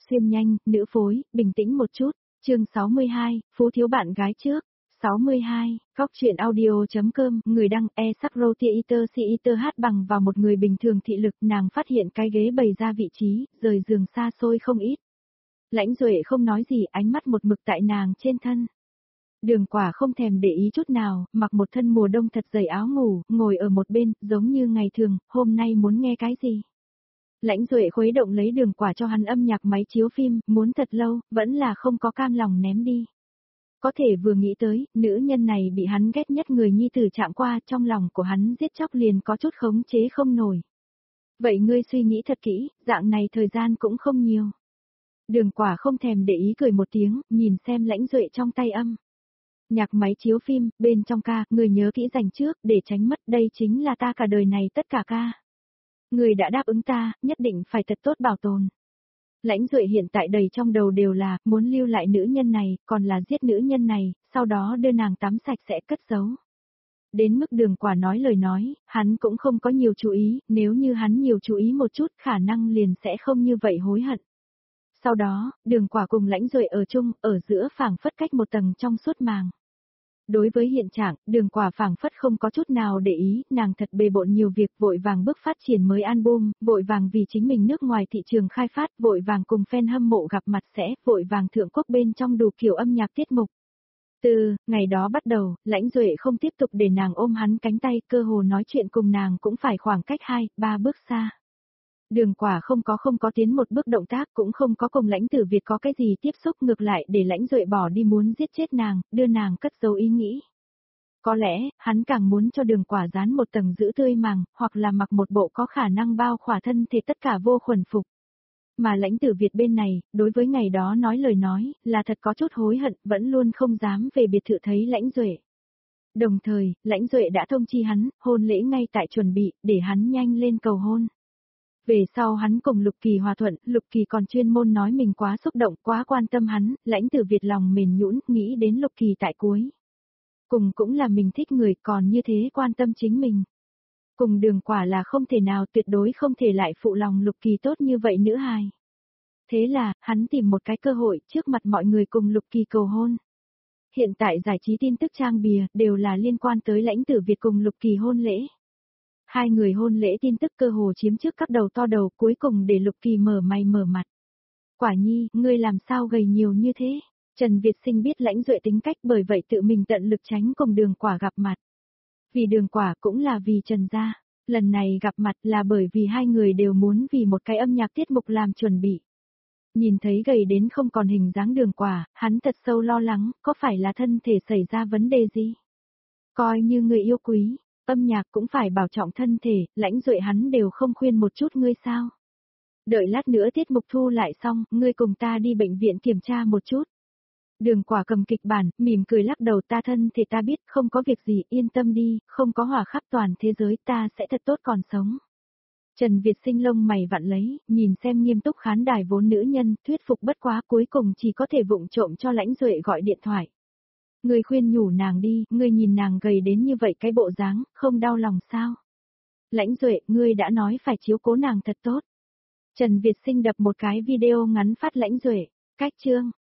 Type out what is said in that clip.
xuyên nhanh, nữ phối, bình tĩnh một chút. Chương 62, Phú thiếu bạn gái trước. 62, Góc truyện audio.com, người đăng e-sắc-rô-tia-iter si-iter hát bằng vào một người bình thường thị lực, nàng phát hiện cái ghế bày ra vị trí, rời giường xa xôi không ít. Lãnh Duệ không nói gì, ánh mắt một mực tại nàng trên thân. Đường Quả không thèm để ý chút nào, mặc một thân mùa đông thật dày áo ngủ, ngồi ở một bên, giống như ngày thường, hôm nay muốn nghe cái gì. Lãnh Duệ khuấy động lấy Đường Quả cho hắn âm nhạc máy chiếu phim, muốn thật lâu, vẫn là không có cam lòng ném đi. Có thể vừa nghĩ tới, nữ nhân này bị hắn ghét nhất người nhi tử chạm qua, trong lòng của hắn giết chóc liền có chút khống chế không nổi. Vậy ngươi suy nghĩ thật kỹ, dạng này thời gian cũng không nhiều. Đường Quả không thèm để ý cười một tiếng, nhìn xem Lãnh Duệ trong tay âm. Nhạc máy chiếu phim, bên trong ca, người nhớ kỹ dành trước, để tránh mất, đây chính là ta cả đời này tất cả ca. Người đã đáp ứng ta, nhất định phải thật tốt bảo tồn. Lãnh Duệ hiện tại đầy trong đầu đều là, muốn lưu lại nữ nhân này, còn là giết nữ nhân này, sau đó đưa nàng tắm sạch sẽ cất giấu. Đến mức Đường Quả nói lời nói, hắn cũng không có nhiều chú ý, nếu như hắn nhiều chú ý một chút, khả năng liền sẽ không như vậy hối hận. Sau đó, Đường Quả cùng Lãnh Duệ ở chung, ở giữa phảng phất cách một tầng trong suốt màng. Đối với hiện trạng, Đường Quả phảng phất không có chút nào để ý, nàng thật bề bộn nhiều việc, vội vàng bước phát triển mới album, vội vàng vì chính mình nước ngoài thị trường khai phát, vội vàng cùng fan hâm mộ gặp mặt sẽ, vội vàng thượng quốc bên trong đủ kiểu âm nhạc tiết mục. Từ ngày đó bắt đầu, Lãnh Duệ không tiếp tục để nàng ôm hắn cánh tay, cơ hồ nói chuyện cùng nàng cũng phải khoảng cách 2-3 bước xa. Đường Quả không có tiến một bước động tác, cũng không có cùng Lãnh Tử Việt có cái gì tiếp xúc, ngược lại để Lãnh Duệ bỏ đi muốn giết chết nàng, đưa nàng cất giấu ý nghĩ. Có lẽ, hắn càng muốn cho Đường Quả dán một tầng giữ tươi màng, hoặc là mặc một bộ có khả năng bao khỏa thân thể tất cả vô khuẩn phục. Mà Lãnh Tử Việt bên này, đối với ngày đó nói lời nói, là thật có chút hối hận, vẫn luôn không dám về biệt thự thấy Lãnh Duệ. Đồng thời, Lãnh Duệ đã thông chi hắn, hôn lễ ngay tại chuẩn bị, để hắn nhanh lên cầu hôn. Về sau hắn cùng Lục Kỳ hòa thuận, Lục Kỳ còn chuyên môn nói mình quá xúc động, quá quan tâm hắn, Lãnh Tử Việt lòng mềm nhũn, nghĩ đến Lục Kỳ tại cuối. Cùng cũng là mình thích người, còn như thế quan tâm chính mình. Cùng Đường Quả là không thể nào, tuyệt đối không thể lại phụ lòng Lục Kỳ tốt như vậy nữ hài. Thế là, hắn tìm một cái cơ hội, trước mặt mọi người cùng Lục Kỳ cầu hôn. Hiện tại giải trí tin tức trang bìa, đều là liên quan tới Lãnh Tử Việt cùng Lục Kỳ hôn lễ. Hai người hôn lễ tin tức cơ hồ chiếm trước các đầu to đầu, cuối cùng để Lục Kỳ mở mày mở mặt. Quả nhi, ngươi làm sao gầy nhiều như thế? Trần Việt Sinh biết Lãnh Duệ tính cách, bởi vậy tự mình tận lực tránh cùng Đường Quả gặp mặt. Vì Đường Quả cũng là vì Trần gia. Lần này gặp mặt là bởi vì hai người đều muốn vì một cái âm nhạc tiết mục làm chuẩn bị. Nhìn thấy gầy đến không còn hình dáng Đường Quả, hắn thật sâu lo lắng, có phải là thân thể xảy ra vấn đề gì? Coi như người yêu quý. Âm nhạc cũng phải bảo trọng thân thể, Lãnh Duệ hắn đều không khuyên một chút ngươi sao. Đợi lát nữa tiết mục thu lại xong, ngươi cùng ta đi bệnh viện kiểm tra một chút. Đường Quả cầm kịch bản, mỉm cười lắc đầu, ta thân thể ta biết, không có việc gì, yên tâm đi, không có hỏa khắp toàn thế giới, ta sẽ thật tốt còn sống. Trần Việt Sinh lông mày vặn lấy, nhìn xem nghiêm túc khán đài vốn nữ nhân, thuyết phục bất quá, cuối cùng chỉ có thể vụng trộm cho Lãnh Duệ gọi điện thoại. Ngươi khuyên nhủ nàng đi, ngươi nhìn nàng gầy đến như vậy cái bộ dáng, không đau lòng sao? Lãnh Duệ, ngươi đã nói phải chiếu cố nàng thật tốt. Trần Việt Sinh đập một cái video ngắn phát Lãnh Duệ, cách chương.